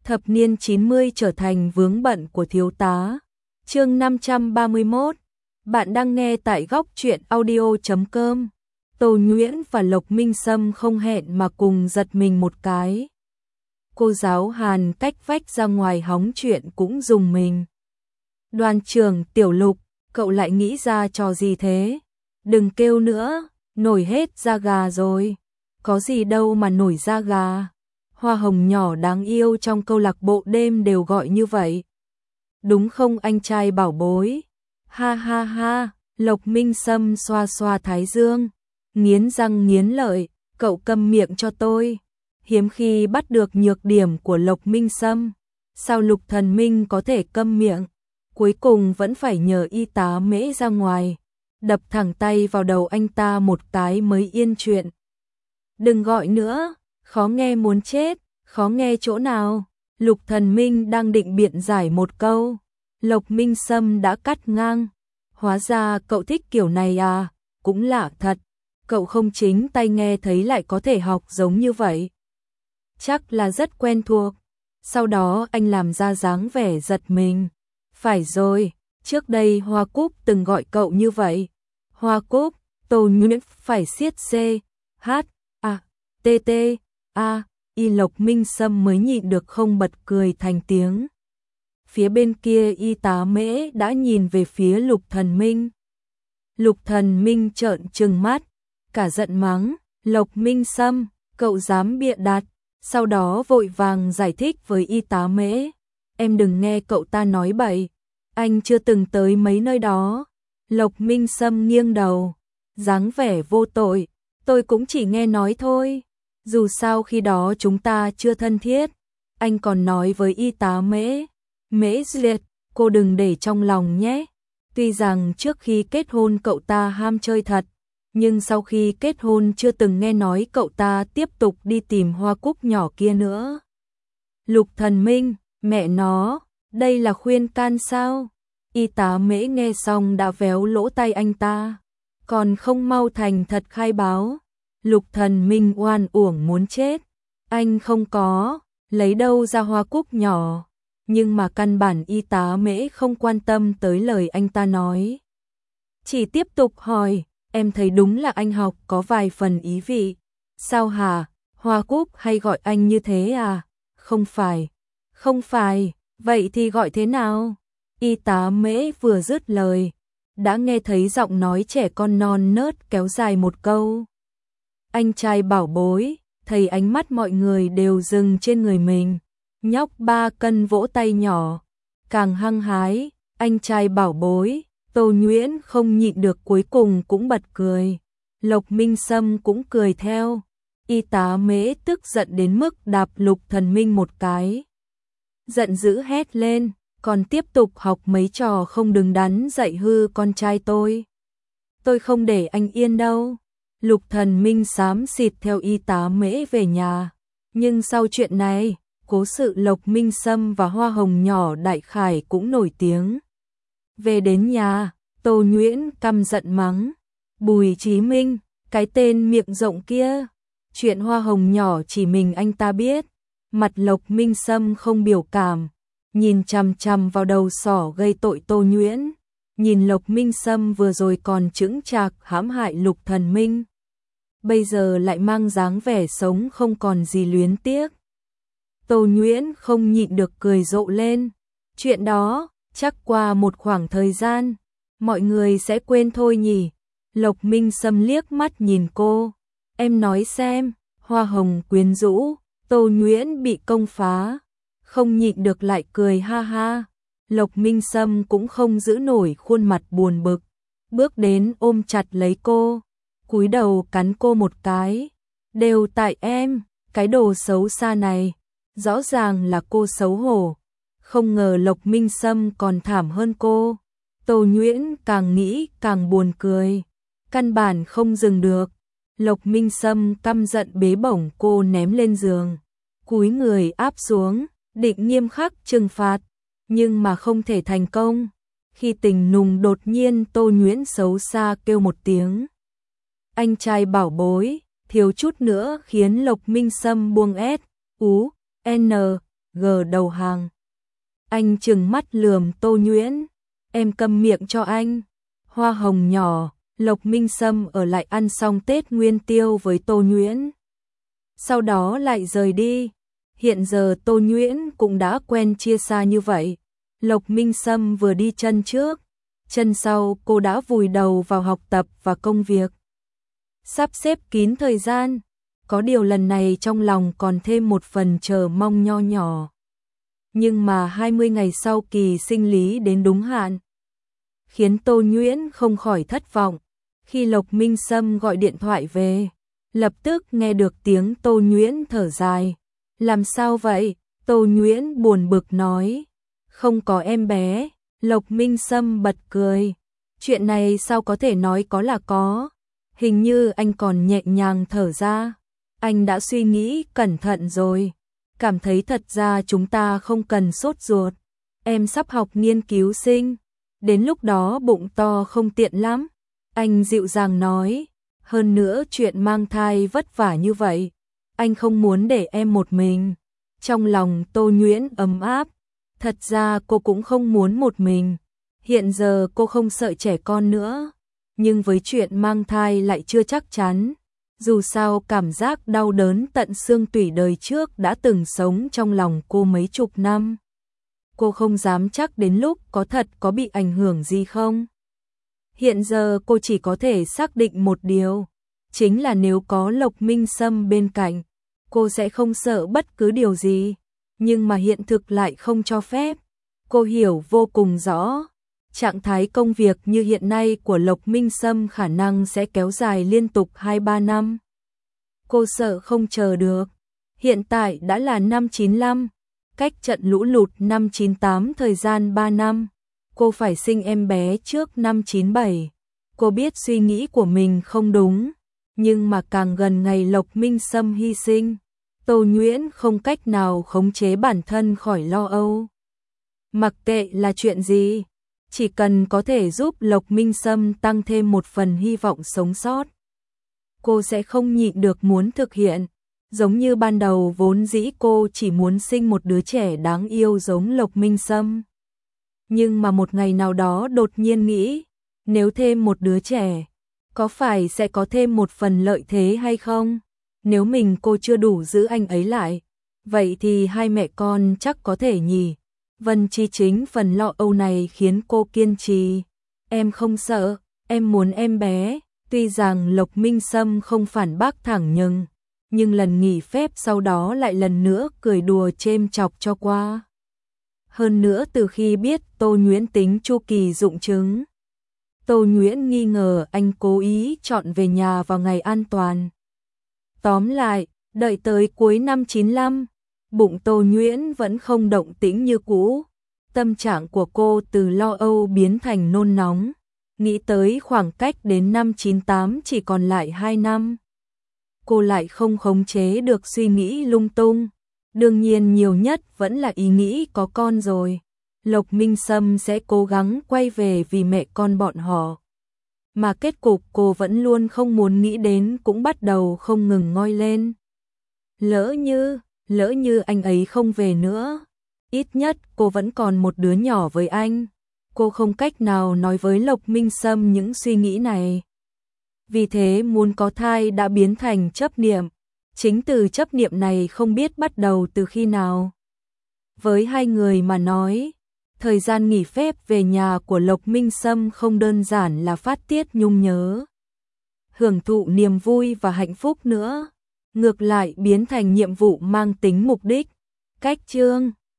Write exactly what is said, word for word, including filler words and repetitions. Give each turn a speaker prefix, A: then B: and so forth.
A: Thập niên chín mươi trở thành vướng bận của thiếu tá. Chương năm trăm ba mươi mốt. Bạn đang nghe tại góc truyện audio chấm com. Tô Nhuyễn và Lộc Minh Sâm không hẹn mà cùng giật mình một cái. Cô giáo Hàn cách vách ra ngoài hóng chuyện cũng dùng mình. Đoàn trưởng Tiểu Lục, cậu lại nghĩ ra trò gì thế? Đừng kêu nữa, nổi hết da gà rồi. Có gì đâu mà nổi da gà. Hoa hồng nhỏ đáng yêu trong câu lạc bộ đêm đều gọi như vậy. Đúng không anh trai bảo bối? Ha ha ha, Lộc Minh Sâm xoa xoa thái dương, nghiến răng nghiến lợi, cậu câm miệng cho tôi. Hiếm khi bắt được nhược điểm của Lộc Minh Sâm, sao Lục Thần Minh có thể câm miệng? Cuối cùng vẫn phải nhờ y tá Mễ ra ngoài, đập thẳng tay vào đầu anh ta một cái mới yên chuyện. Đừng gọi nữa, khó nghe muốn chết, khó nghe chỗ nào? Lục Thần Minh đang định biện giải một câu, Lộc Minh Sâm đã cắt ngang. Hóa ra cậu thích kiểu này à, cũng lạ thật, cậu không chính tay nghe thấy lại có thể học giống như vậy. Chắc là rất quen thuộc. Sau đó anh làm ra dáng vẻ giật mình. Phải rồi, trước đây Hoa Cúc từng gọi cậu như vậy. Hoa Cúc, Tô Nhuyễn phải siết C, H, A, T, T, A, Y. Lộc Minh Sâm mới nhịn được không bật cười thành tiếng. Phía bên kia y tá Mễ đã nhìn về phía Lục Thần Minh. Lục Thần Minh trợn trừng mắt, cả giận mắng, Lộc Minh Sâm, cậu dám bịa đặt, sau đó vội vàng giải thích với y tá Mễ. Em đừng nghe cậu ta nói bậy, anh chưa từng tới mấy nơi đó. Lộc Minh Sâm nghiêng đầu, dáng vẻ vô tội, tôi cũng chỉ nghe nói thôi. Dù sao khi đó chúng ta chưa thân thiết. Anh còn nói với y tá Mễ, Mễ Duyệt, cô đừng để trong lòng nhé. Tuy rằng trước khi kết hôn cậu ta ham chơi thật, nhưng sau khi kết hôn chưa từng nghe nói cậu ta tiếp tục đi tìm Hoa Cúc nhỏ kia nữa. Lục Thần Minh, mẹ nó, đây là khuyên can sao? Y tá Mễ nghe xong đã véo lỗ tai anh ta, còn không mau thành thật khai báo. Lục Thần Minh oan uổng muốn chết, anh không có, lấy đâu ra Hoa Cúc nhỏ. Nhưng mà căn bản y tá Mễ không quan tâm tới lời anh ta nói. Chỉ tiếp tục hỏi, em thấy đúng là anh học có vài phần ý vị. Sao hả, Hoa Cúc hay gọi anh như thế à? Không phải, không phải, vậy thì gọi thế nào? Y tá Mễ vừa dứt lời, đã nghe thấy giọng nói trẻ con non nớt kéo dài một câu. Anh trai bảo bối, thấy ánh mắt mọi người đều dừng trên người mình. Nhóc ba cân vỗ tay nhỏ, càng hăng hái, anh trai bảo bối, Tô Nhuyễn không nhịn được cuối cùng cũng bật cười. Lộc Minh Sâm cũng cười theo. Y tá Mễ tức giận đến mức đạp Lục Thần Minh một cái. Giận dữ hét lên, còn tiếp tục học mấy trò không đứng đắn dạy hư con trai tôi. Tôi không để anh yên đâu. Lục Thần Minh xám xịt theo y tá Mễ về nhà. Nhưng sau chuyện này, cố sự Lộc Minh Sâm và Hoa Hồng nhỏ đại khải cũng nổi tiếng. Về đến nhà, Tô Nhuyễn căm giận mắng, Bùi Chí Minh, cái tên miệng rộng kia, chuyện Hoa Hồng nhỏ chỉ mình anh ta biết. Mặt Lộc Minh Sâm không biểu cảm, nhìn chằm chằm vào đầu sỏ gây tội Tô Nhuyễn. Nhìn Lộc Minh Sâm vừa rồi còn chững chạc hãm hại Lục Thần Minh, bây giờ lại mang dáng vẻ sống không còn gì luyến tiếc. Tô Nhuyễn không nhịn được cười rộ lên. Chuyện đó, chắc qua một khoảng thời gian, mọi người sẽ quên thôi nhỉ. Lộc Minh Sâm liếc mắt nhìn cô. Em nói xem, Hoa Hồng quyến rũ, Tô Nhuyễn bị công phá. Không nhịn được lại cười ha ha. Lộc Minh Sâm cũng không giữ nổi khuôn mặt buồn bực. Bước đến ôm chặt lấy cô, cúi đầu cắn cô một cái. Đều tại em, cái đồ xấu xa này. Rõ ràng là cô xấu hổ, không ngờ Lộc Minh Sâm còn thảm hơn cô. Tô Nhuyễn càng nghĩ càng buồn cười, căn bản không dừng được. Lộc Minh Sâm căm giận bế bổng cô ném lên giường, cúi người áp xuống, định nghiêm khắc trừng phạt, nhưng mà không thể thành công. Khi tình nùng đột nhiên Tô Nhuyễn xấu xa kêu một tiếng. Anh trai bảo bối, thiếu chút nữa khiến Lộc Minh Sâm buông ét, ú, N, gờ đầu hàng. Anh trừng mắt lườm Tô Nhuyễn, em câm miệng cho anh. Hoa hồng nhỏ, Lộc Minh Sâm ở lại ăn xong Tết Nguyên Tiêu với Tô Nhuyễn. Sau đó lại rời đi. Hiện giờ Tô Nhuyễn cũng đã quen chia xa như vậy. Lộc Minh Sâm vừa đi chân trước, chân sau cô đã vùi đầu vào học tập và công việc. Sắp xếp kín thời gian, có điều lần này trong lòng còn thêm một phần chờ mong nho nhỏ. Nhưng mà hai mươi ngày sau kỳ sinh lý đến đúng hạn, khiến Tô Nhuyễn không khỏi thất vọng. Khi Lộc Minh Sâm gọi điện thoại về, lập tức nghe được tiếng Tô Nhuyễn thở dài. Làm sao vậy? Tô Nhuyễn buồn bực nói. Không có em bé. Lộc Minh Sâm bật cười. Chuyện này sao có thể nói có là có. Hình như anh còn nhẹ nhàng thở ra. Anh đã suy nghĩ cẩn thận rồi. Cảm thấy thật ra chúng ta không cần sốt ruột. Em sắp học nghiên cứu sinh. Đến lúc đó bụng to không tiện lắm. Anh dịu dàng nói. Hơn nữa chuyện mang thai vất vả như vậy. Anh không muốn để em một mình. Trong lòng Tô Nhuyễn ấm áp. Thật ra cô cũng không muốn một mình. Hiện giờ cô không sợ trẻ con nữa. Nhưng với chuyện mang thai lại chưa chắc chắn. Dù sao cảm giác đau đớn tận xương tủy đời trước đã từng sống trong lòng cô mấy chục năm. Cô không dám chắc đến lúc có thật có bị ảnh hưởng gì không. Hiện giờ cô chỉ có thể xác định một điều. Chính là nếu có Lộc Minh Sâm bên cạnh, cô sẽ không sợ bất cứ điều gì. Nhưng mà hiện thực lại không cho phép. Cô hiểu vô cùng rõ. Trạng thái công việc như hiện nay của Lộc Minh Sâm khả năng sẽ kéo dài liên tục hai ba năm. Cô sợ không chờ được. Hiện tại đã là năm chín lăm, cách trận lũ lụt năm chín tám thời gian ba năm. Cô phải sinh em bé trước năm chín bảy. Cô biết suy nghĩ của mình không đúng, nhưng mà càng gần ngày Lộc Minh Sâm hy sinh, Tô Nhuyễn không cách nào khống chế bản thân khỏi lo âu. Mặc kệ là chuyện gì, chỉ cần có thể giúp Lộc Minh Sâm tăng thêm một phần hy vọng sống sót, cô sẽ không nhịn được muốn thực hiện. Giống như ban đầu vốn dĩ cô chỉ muốn sinh một đứa trẻ đáng yêu giống Lộc Minh Sâm. Nhưng mà một ngày nào đó đột nhiên nghĩ, nếu thêm một đứa trẻ, có phải sẽ có thêm một phần lợi thế hay không? Nếu mình cô chưa đủ giữ anh ấy lại, vậy thì hai mẹ con chắc có thể nhỉ. Vân Chi chính phần lo âu này khiến cô kiên trì. Em không sợ, em muốn em bé. Tuy rằng Lộc Minh Sâm không phản bác thẳng nhưng, nhưng lần nghỉ phép sau đó lại lần nữa cười đùa chêm chọc cho qua. Hơn nữa từ khi biết Tô Nhuyễn tính chu kỳ dụng trứng, Tô Nhuyễn nghi ngờ anh cố ý chọn về nhà vào ngày an toàn. Tóm lại, đợi tới cuối năm chín lăm, bụng Tô Nhuyễn vẫn không động tĩnh như cũ. Tâm trạng của cô từ lo âu biến thành nôn nóng. Nghĩ tới khoảng cách đến năm chín tám chỉ còn lại hai năm. Cô lại không khống chế được suy nghĩ lung tung. Đương nhiên nhiều nhất vẫn là ý nghĩ có con rồi. Lộc Minh Sâm sẽ cố gắng quay về vì mẹ con bọn họ. Mà kết cục cô vẫn luôn không muốn nghĩ đến cũng bắt đầu không ngừng ngoi lên. Lỡ như, lỡ như anh ấy không về nữa. Ít nhất cô vẫn còn một đứa nhỏ với anh. Cô không cách nào nói với Lộc Minh Sâm những suy nghĩ này. Vì thế muốn có thai đã biến thành chấp niệm. Chính từ chấp niệm này không biết bắt đầu từ khi nào. Với hai người mà nói, thời gian nghỉ phép về nhà của Lộc Minh Sâm không đơn giản là phát tiết nhung nhớ, hưởng thụ niềm vui và hạnh phúc nữa. Ngược lại biến thành nhiệm vụ mang tính mục đích. Cách chương